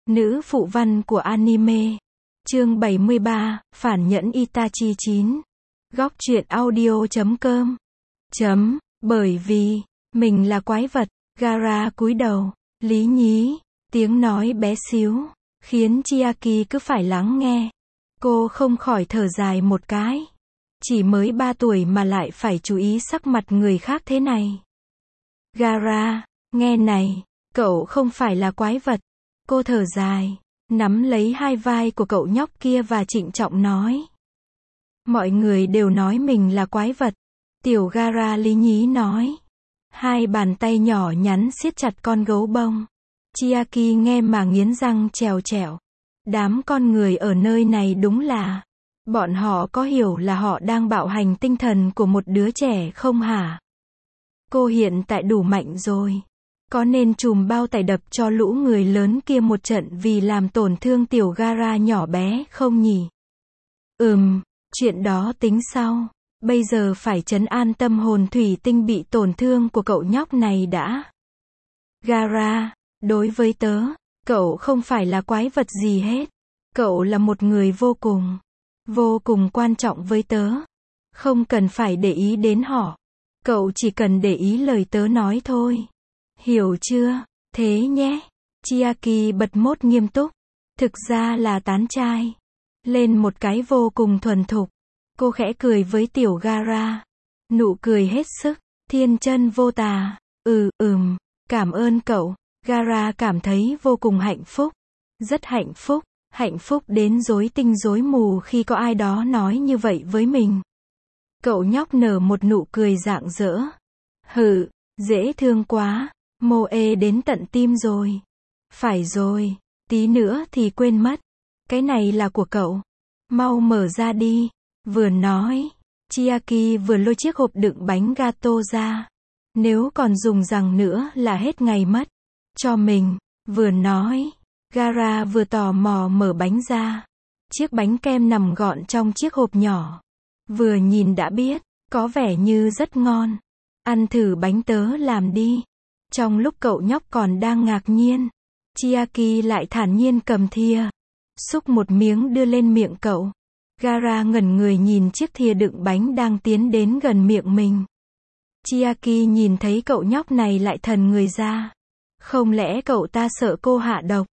Nữ phụ văn của anime. Chương 73, Phản nhẫn Itachi 9. Góc truyện audio.com. Bởi vì, mình là quái vật, Gaara cúi đầu, lý nhí, tiếng nói bé xíu, khiến Chiaki cứ phải lắng nghe. Cô không khỏi thở dài một cái. Chỉ mới 3 tuổi mà lại phải chú ý sắc mặt người khác thế này. Gaara, nghe này, cậu không phải là quái vật. Cô thở dài, nắm lấy hai vai của cậu nhóc kia và trịnh trọng nói. Mọi người đều nói mình là quái vật. Tiểu Gaara lý nhí nói. Hai bàn tay nhỏ nhắn siết chặt con gấu bông. Chiaki nghe mà nghiến răng trèo trèo. Đám con người ở nơi này đúng là, bọn họ có hiểu là họ đang bạo hành tinh thần của một đứa trẻ không hả? Cô hiện tại đủ mạnh rồi. Có nên chùm bao tải đập cho lũ người lớn kia một trận vì làm tổn thương tiểu Gaara nhỏ bé không nhỉ? Chuyện đó tính sau. Bây giờ phải trấn an tâm hồn thủy tinh bị tổn thương của cậu nhóc này đã. Gaara, đối với tớ, cậu không phải là quái vật gì hết. Cậu là một người vô cùng quan trọng với tớ. Không cần phải để ý đến họ. Cậu chỉ cần để ý lời tớ nói thôi. Hiểu chưa? Thế nhé. Chiaki bật mốt nghiêm túc. Thực ra là tán trai. Lên một cái vô cùng thuần thục. Cô khẽ cười với tiểu Gaara. Nụ cười hết sức, thiên chân vô tà. Cảm ơn cậu. Gaara cảm thấy vô cùng hạnh phúc. Rất hạnh phúc đến rối tinh rối mù khi có ai đó nói như vậy với mình. Cậu nhóc nở một nụ cười rạng rỡ. Dễ thương quá. Moe đến tận tim rồi. Phải rồi, tí nữa thì quên mất. Cái này là của cậu. Mau mở ra đi. Vừa nói, Chiaki vừa lôi chiếc hộp đựng bánh gato ra. Nếu còn dùng rằng nữa là hết ngày mất. Cho mình. Vừa nói, Gaara vừa tò mò mở bánh ra. Chiếc bánh kem nằm gọn trong chiếc hộp nhỏ. Vừa nhìn đã biết, có vẻ như rất ngon. Ăn thử bánh tớ làm đi. Trong lúc cậu nhóc còn đang ngạc nhiên, Chiaki lại thản nhiên cầm thìa. Xúc một miếng đưa lên miệng cậu. Gaara ngẩn người nhìn chiếc thìa đựng bánh đang tiến đến gần miệng mình. Chiaki nhìn thấy cậu nhóc này lại thần người ra. Không lẽ cậu ta sợ cô hạ độc?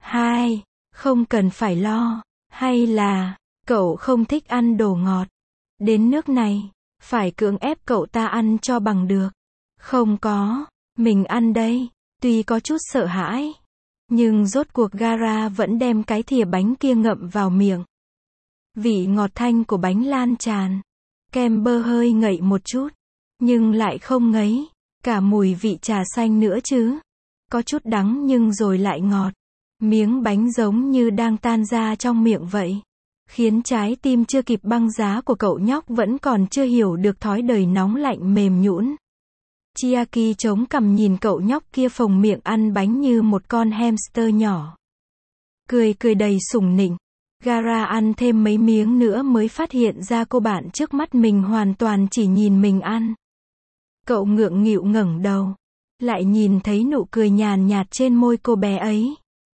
Không cần phải lo. Hay là, cậu không thích ăn đồ ngọt? Đến nước này, phải cưỡng ép cậu ta ăn cho bằng được. Không có, mình ăn đây. Tuy có chút sợ hãi, nhưng rốt cuộc Gaara vẫn đem cái thìa bánh kia ngậm vào miệng. Vị ngọt thanh của bánh lan tràn. Kem bơ hơi ngậy một chút, nhưng lại không ngấy. Cả mùi vị trà xanh nữa chứ. Có chút đắng nhưng rồi lại ngọt. Miếng bánh giống như đang tan ra trong miệng vậy. Khiến trái tim chưa kịp băng giá của cậu nhóc vẫn còn chưa hiểu được thói đời nóng lạnh mềm nhũn. Chiaki chống cằm nhìn cậu nhóc kia phồng miệng ăn bánh như một con hamster nhỏ. Cười đầy sủng nịnh. Gaara ăn thêm mấy miếng nữa mới phát hiện ra cô bạn trước mắt mình hoàn toàn chỉ nhìn mình ăn. Cậu ngượng nghịu ngẩng đầu. Lại nhìn thấy nụ cười nhàn nhạt trên môi cô bé ấy.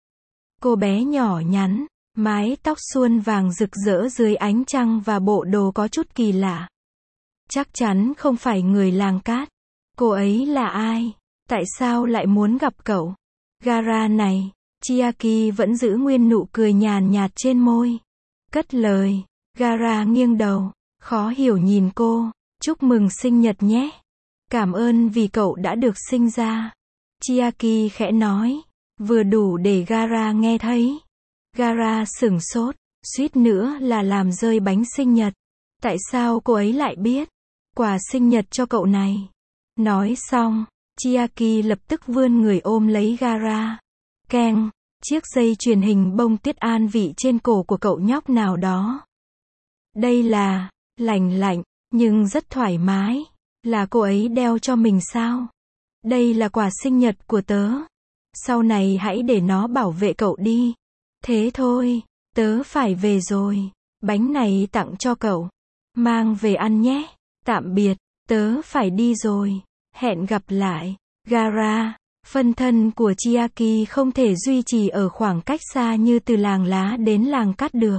Cô bé nhỏ nhắn, mái tóc suôn vàng rực rỡ dưới ánh trăng và bộ đồ có chút kỳ lạ. Chắc chắn không phải người làng cát. Cô ấy là ai? Tại sao lại muốn gặp cậu? Gaara này. Chiaki vẫn giữ nguyên nụ cười nhàn nhạt trên môi. Cất lời. Gaara nghiêng đầu, khó hiểu nhìn cô. Chúc mừng sinh nhật nhé. Cảm ơn vì cậu đã được sinh ra. Chiaki khẽ nói. Vừa đủ để Gaara nghe thấy. Gaara sửng sốt, suýt nữa là làm rơi bánh sinh nhật. Tại sao cô ấy lại biết? Quà sinh nhật cho cậu này. Nói xong, Chiaki lập tức vươn người ôm lấy Gaara. Keng, chiếc dây chuyền hình bông tuyết an vị trên cổ của cậu nhóc nào đó. Đây là, lạnh, nhưng rất thoải mái. Là cô ấy đeo cho mình sao? Đây là quà sinh nhật của tớ. Sau này hãy để nó bảo vệ cậu đi. Thế thôi, tớ phải về rồi. Bánh này tặng cho cậu. Mang về ăn nhé. Tạm biệt, tớ phải đi rồi. Hẹn gặp lại. Gaara, Phân thân của Chiaki không thể duy trì ở khoảng cách xa như từ làng lá đến làng cát được.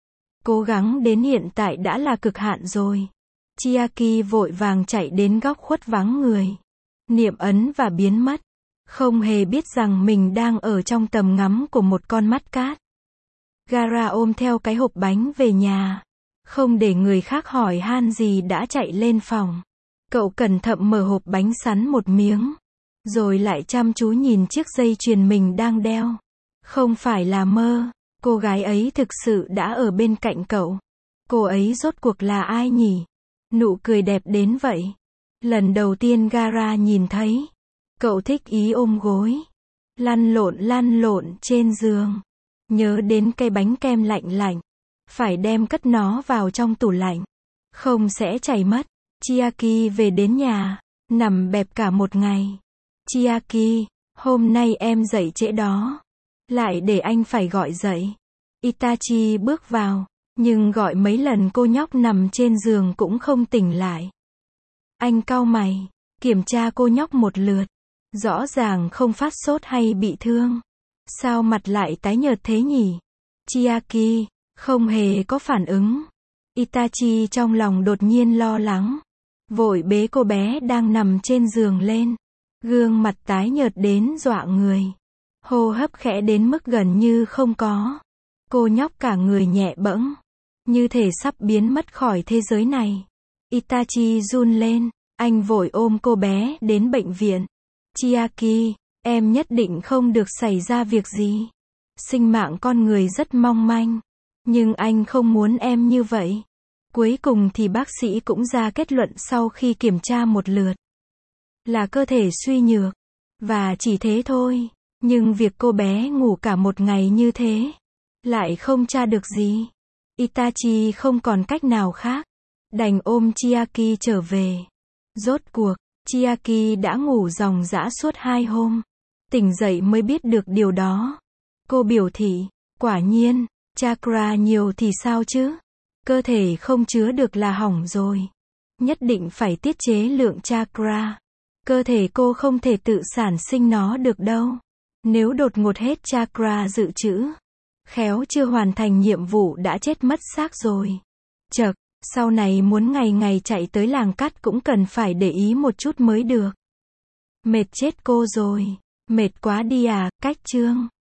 Cố gắng đến hiện tại đã là cực hạn rồi. Chiaki vội vàng chạy đến góc khuất vắng người. Niệm ấn và biến mất. Không hề biết rằng mình đang ở trong tầm ngắm của một con mắt cát. Gaara ôm theo cái hộp bánh về nhà. Không để người khác hỏi han gì đã chạy lên phòng. Cậu cẩn thận mở hộp bánh sắn một miếng. Rồi lại chăm chú nhìn chiếc dây chuyền mình đang đeo. Không phải là mơ. Cô gái ấy thực sự đã ở bên cạnh cậu. Cô ấy rốt cuộc là ai nhỉ? Nụ cười đẹp đến vậy. Lần đầu tiên Gaara nhìn thấy. Cậu thích ý ôm gối. Lăn lộn trên giường. Nhớ đến cây bánh kem lạnh lạnh. Phải đem cất nó vào trong tủ lạnh. Không sẽ chảy mất. Chiaki về đến nhà. Nằm bẹp cả một ngày. Chiaki, hôm nay em dậy trễ đó. Lại để anh phải gọi dậy. Itachi bước vào. Nhưng gọi mấy lần cô nhóc nằm trên giường cũng không tỉnh lại. Anh cau mày. Kiểm tra cô nhóc một lượt. Rõ ràng không phát sốt hay bị thương. Sao mặt lại tái nhợt thế nhỉ? Chiaki, không hề có phản ứng. Itachi trong lòng đột nhiên lo lắng. Vội bế cô bé đang nằm trên giường lên. Gương mặt tái nhợt đến dọa người. Hô hấp khẽ đến mức gần như không có. Cô nhóc cả người nhẹ bẫng. Như thể sắp biến mất khỏi thế giới này. Itachi run lên. Anh vội ôm cô bé đến bệnh viện. Chiaki, em nhất định không được xảy ra việc gì. Sinh mạng con người rất mong manh. Nhưng anh không muốn em như vậy. Cuối cùng thì bác sĩ cũng ra kết luận sau khi kiểm tra một lượt. Là cơ thể suy nhược. Và chỉ thế thôi. Nhưng việc cô bé ngủ cả một ngày như thế. Lại không tra được gì. Itachi không còn cách nào khác. Đành ôm Chiaki trở về. Rốt cuộc, Chiaki đã ngủ ròng rã suốt 2 hôm. Tỉnh dậy mới biết được điều đó. Cô biểu thị, quả nhiên, chakra nhiều thì sao chứ? Cơ thể không chứa được là hỏng rồi. Nhất định phải tiết chế lượng chakra. Cơ thể cô không thể tự sản sinh nó được đâu. Nếu đột ngột hết chakra dự trữ, khéo chưa hoàn thành nhiệm vụ đã chết mất xác rồi. Chậc, sau này muốn ngày ngày chạy tới làng cát cũng cần phải để ý một chút mới được. Mệt chết cô rồi. Mệt quá đi à, cách chương.